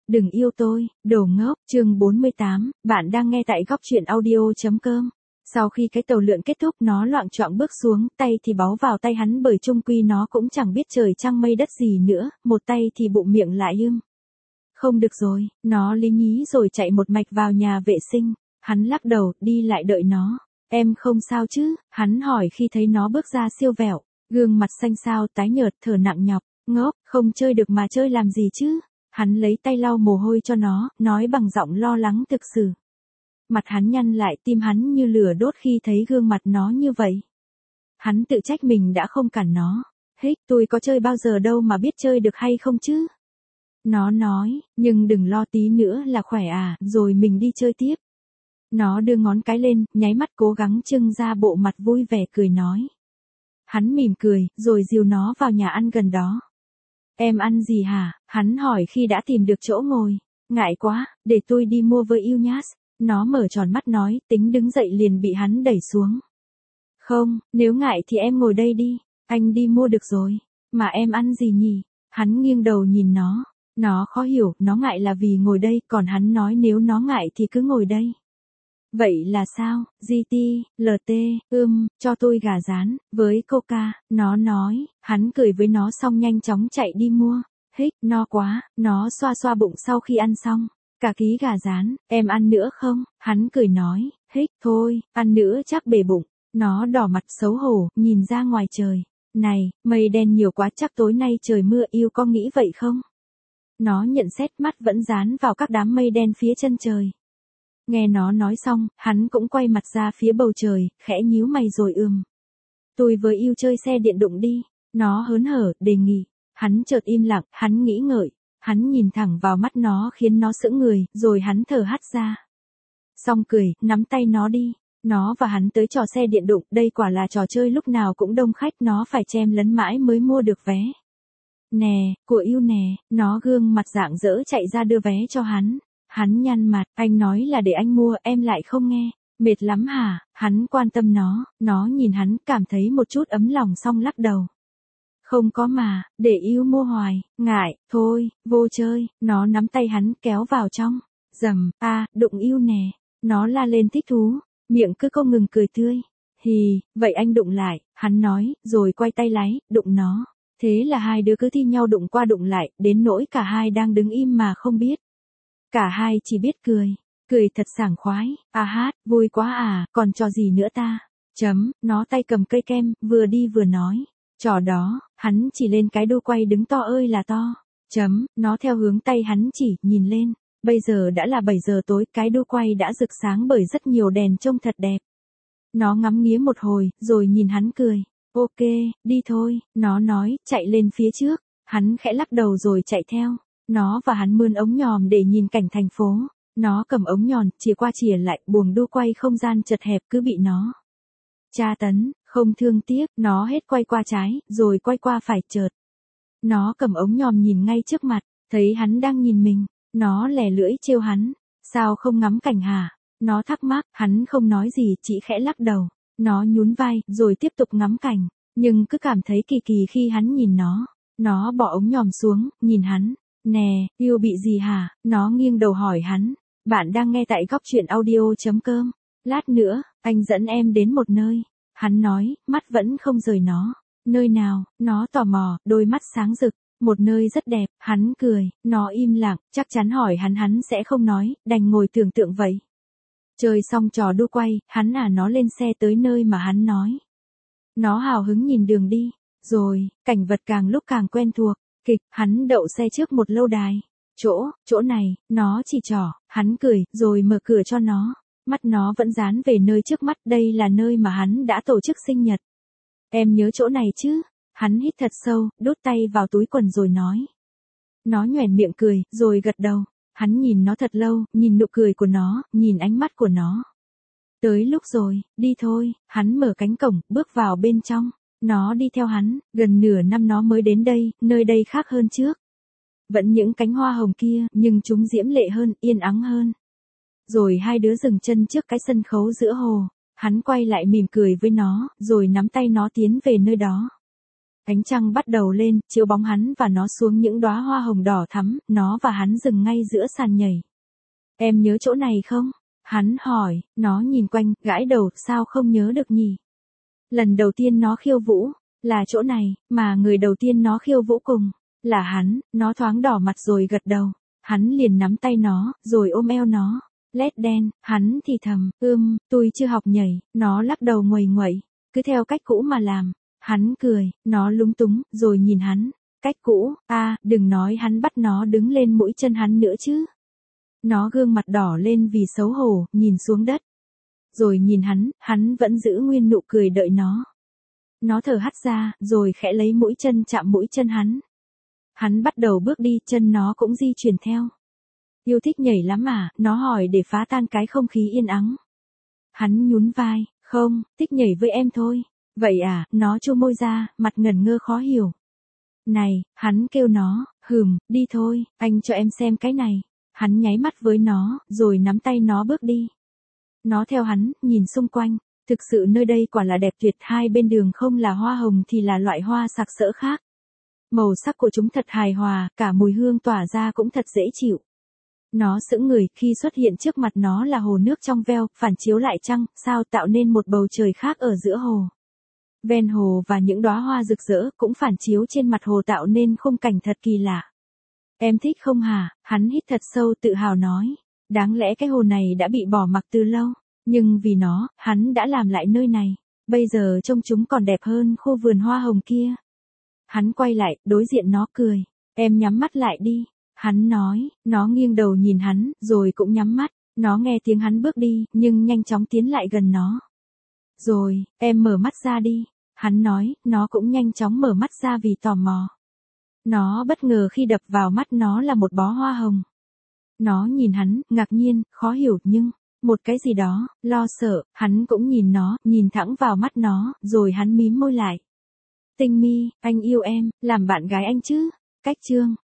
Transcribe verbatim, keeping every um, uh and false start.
đừng yêu tôi, đồ ngốc, chương bốn mươi tám, bạn đang nghe tại góc truyện audio.com. Sau khi cái tàu lượn kết thúc nó loạng choạng bước xuống, tay thì báu vào tay hắn bởi chung quy nó cũng chẳng biết trời trăng mây đất gì nữa, một tay thì bụng miệng lại ưng. Không được rồi, nó lý nhí rồi chạy một mạch vào nhà vệ sinh, hắn lắc đầu, đi lại đợi nó. Em không sao chứ, hắn hỏi khi thấy nó bước ra siêu vẹo, gương mặt xanh xao tái nhợt thở nặng nhọc, ngốc, không chơi được mà chơi làm gì chứ. Hắn lấy tay lau mồ hôi cho nó, nói bằng giọng lo lắng thực sự. Mặt hắn nhăn lại, tim hắn như lửa đốt khi thấy gương mặt nó như vậy. Hắn tự trách mình đã không cản nó. Hích, tôi có chơi bao giờ đâu mà biết chơi được hay không chứ? Nó nói, nhưng đừng lo, tí nữa là khỏe à, rồi mình đi chơi tiếp. Nó đưa ngón cái lên, nháy mắt cố gắng trưng ra bộ mặt vui vẻ cười nói. Hắn mỉm cười, rồi dìu nó vào nhà ăn gần đó. Em ăn gì hả? Hắn hỏi khi đã tìm được chỗ ngồi. Ngại quá, để tôi đi mua với yêu nhát. Nó mở tròn mắt nói, tính đứng dậy liền bị hắn đẩy xuống. Không, nếu ngại thì em ngồi đây đi, anh đi mua được rồi. Mà em ăn gì nhỉ? Hắn nghiêng đầu nhìn nó. Nó khó hiểu, nó ngại là vì ngồi đây, còn hắn nói nếu nó ngại thì cứ ngồi đây. Vậy là sao? giê tê, lờ tê, ưm, cho tôi gà rán, với coca, nó nói, hắn cười với nó xong nhanh chóng chạy đi mua. Hích, no quá, nó xoa xoa bụng sau khi ăn xong. Cả ký gà rán, em ăn nữa không? Hắn cười nói, hích, thôi, ăn nữa chắc bể bụng. Nó đỏ mặt xấu hổ, nhìn ra ngoài trời. Này, mây đen nhiều quá chắc tối nay trời mưa, yêu có nghĩ vậy không? Nó nhận xét, mắt vẫn dán vào các đám mây đen phía chân trời. Nghe nó nói xong, hắn cũng quay mặt ra phía bầu trời, khẽ nhíu mày rồi ừm. Tôi với yêu chơi xe điện đụng đi. Nó hớn hở, đề nghị. Hắn chợt im lặng, hắn nghĩ ngợi. Hắn nhìn thẳng vào mắt nó khiến nó sững người, rồi hắn thở hắt ra. Xong cười, nắm tay nó đi. Nó và hắn tới trò xe điện đụng, đây quả là trò chơi lúc nào cũng đông khách, nó phải chen lấn mãi mới mua được vé. Nè, của yêu nè, nó gương mặt rạng rỡ chạy ra đưa vé cho hắn. Hắn nhăn mặt, anh nói là để anh mua, em lại không nghe. Mệt lắm hả? Hắn quan tâm nó, nó nhìn hắn, cảm thấy một chút ấm lòng xong lắc đầu. Không có mà, để yêu mua hoài, ngại, thôi, vô chơi. Nó nắm tay hắn kéo vào trong. Dầm, a, à, đụng yêu nè. Nó la lên thích thú, miệng cứ không ngừng cười tươi. Hì, vậy anh đụng lại, hắn nói, rồi quay tay lái, đụng nó. Thế là hai đứa cứ thi nhau đụng qua đụng lại, đến nỗi cả hai đang đứng im mà không biết. Cả hai chỉ biết cười, cười thật sảng khoái, à hát, vui quá à, còn trò gì nữa ta? Chấm, nó tay cầm cây kem, vừa đi vừa nói. Trò đó, hắn chỉ lên cái đu quay đứng to ơi là to. Chấm, nó theo hướng tay hắn chỉ, nhìn lên. Bây giờ đã là bảy giờ tối, cái đu quay đã rực sáng bởi rất nhiều đèn trông thật đẹp. Nó ngắm nghía một hồi, rồi nhìn hắn cười. Ok, đi thôi, nó nói, chạy lên phía trước. Hắn khẽ lắc đầu rồi chạy theo. Nó và hắn mươn ống nhòm để nhìn cảnh thành phố. Nó cầm ống nhòn, chìa qua chìa lại, buồng đu quay không gian chật hẹp cứ bị nó tra tấn, không thương tiếc, nó hết quay qua trái, rồi quay qua phải chợt. Nó cầm ống nhòm nhìn ngay trước mặt, thấy hắn đang nhìn mình, nó lè lưỡi trêu hắn. Sao không ngắm cảnh hả? Nó thắc mắc, hắn không nói gì, chỉ khẽ lắc đầu. Nó nhún vai, rồi tiếp tục ngắm cảnh, nhưng cứ cảm thấy kỳ kỳ khi hắn nhìn nó. Nó bỏ ống nhòm xuống, nhìn hắn. Nè, yêu bị gì hả? Nó nghiêng đầu hỏi hắn. Bạn đang nghe tại góc truyện audio.com. Lát nữa, anh dẫn em đến một nơi. Hắn nói, mắt vẫn không rời nó. Nơi nào? Nó tò mò, đôi mắt sáng rực. Một nơi rất đẹp, hắn cười. Nó im lặng, chắc chắn hỏi hắn hắn sẽ không nói, đành ngồi tưởng tượng vậy. Chơi xong trò đu quay, hắn à nó lên xe tới nơi mà hắn nói. Nó hào hứng nhìn đường đi. Rồi, cảnh vật càng lúc càng quen thuộc. Kịch, hắn đậu xe trước một lâu đài. Chỗ, chỗ này, nó chỉ trỏ, hắn cười, rồi mở cửa cho nó. Mắt nó vẫn dán về nơi trước mắt, đây là nơi mà hắn đã tổ chức sinh nhật. Em nhớ chỗ này chứ? Hắn hít thật sâu, đút tay vào túi quần rồi nói. Nó nhoẻn miệng cười, rồi gật đầu. Hắn nhìn nó thật lâu, nhìn nụ cười của nó, nhìn ánh mắt của nó. Tới lúc rồi, đi thôi, hắn mở cánh cổng, bước vào bên trong. Nó đi theo hắn, gần nửa năm nó mới đến đây, nơi đây khác hơn trước. Vẫn những cánh hoa hồng kia, nhưng chúng diễm lệ hơn, yên ắng hơn. Rồi hai đứa dừng chân trước cái sân khấu giữa hồ. Hắn quay lại mỉm cười với nó, rồi nắm tay nó tiến về nơi đó. Ánh trăng bắt đầu lên, chiếu bóng hắn và nó xuống những đóa hoa hồng đỏ thắm, nó và hắn dừng ngay giữa sàn nhảy. Em nhớ chỗ này không? Hắn hỏi, nó nhìn quanh, gãi đầu, sao không nhớ được nhỉ? Lần đầu tiên nó khiêu vũ, là chỗ này, mà người đầu tiên nó khiêu vũ cùng, là hắn, nó thoáng đỏ mặt rồi gật đầu. Hắn liền nắm tay nó, rồi ôm eo nó. Let's dance, hắn thì thầm, ưm, tôi chưa học nhảy, nó lắc đầu nguầy nguậy, cứ theo cách cũ mà làm. Hắn cười, nó lúng túng, rồi nhìn hắn. Cách cũ, a à, đừng nói hắn bắt nó đứng lên mũi chân hắn nữa chứ. Nó gương mặt đỏ lên vì xấu hổ, nhìn xuống đất. Rồi nhìn hắn, hắn vẫn giữ nguyên nụ cười đợi nó. Nó thở hắt ra, rồi khẽ lấy mũi chân chạm mũi chân hắn. Hắn bắt đầu bước đi, chân nó cũng di chuyển theo. Yêu thích nhảy lắm à, nó hỏi để phá tan cái không khí yên ắng. Hắn nhún vai, không, thích nhảy với em thôi. Vậy à, nó chu môi ra, mặt ngẩn ngơ khó hiểu. Này, hắn kêu nó, hừm, đi thôi, anh cho em xem cái này. Hắn nháy mắt với nó, rồi nắm tay nó bước đi. Nó theo hắn, nhìn xung quanh. Thực sự nơi đây quả là đẹp tuyệt, hai bên đường không là hoa hồng thì là loại hoa sặc sỡ khác. Màu sắc của chúng thật hài hòa, cả mùi hương tỏa ra cũng thật dễ chịu. Nó sững người, khi xuất hiện trước mặt nó là hồ nước trong veo, phản chiếu lại trăng, sao tạo nên một bầu trời khác ở giữa hồ. Ven hồ và những đóa hoa rực rỡ cũng phản chiếu trên mặt hồ tạo nên khung cảnh thật kỳ lạ. Em thích không hả? Hắn hít thật sâu tự hào nói. Đáng lẽ cái hồ này đã bị bỏ mặc từ lâu, nhưng vì nó, hắn đã làm lại nơi này. Bây giờ trông chúng còn đẹp hơn khu vườn hoa hồng kia. Hắn quay lại, đối diện nó cười. Em nhắm mắt lại đi. Hắn nói, nó nghiêng đầu nhìn hắn, rồi cũng nhắm mắt. Nó nghe tiếng hắn bước đi, nhưng nhanh chóng tiến lại gần nó. Rồi, em mở mắt ra đi. Hắn nói, nó cũng nhanh chóng mở mắt ra vì tò mò. Nó bất ngờ khi đập vào mắt nó là một bó hoa hồng. Nó nhìn hắn, ngạc nhiên, khó hiểu nhưng, một cái gì đó, lo sợ, hắn cũng nhìn nó, nhìn thẳng vào mắt nó, rồi hắn mím môi lại. Tinh Mi, anh yêu em, làm bạn gái anh chứ? Cách chương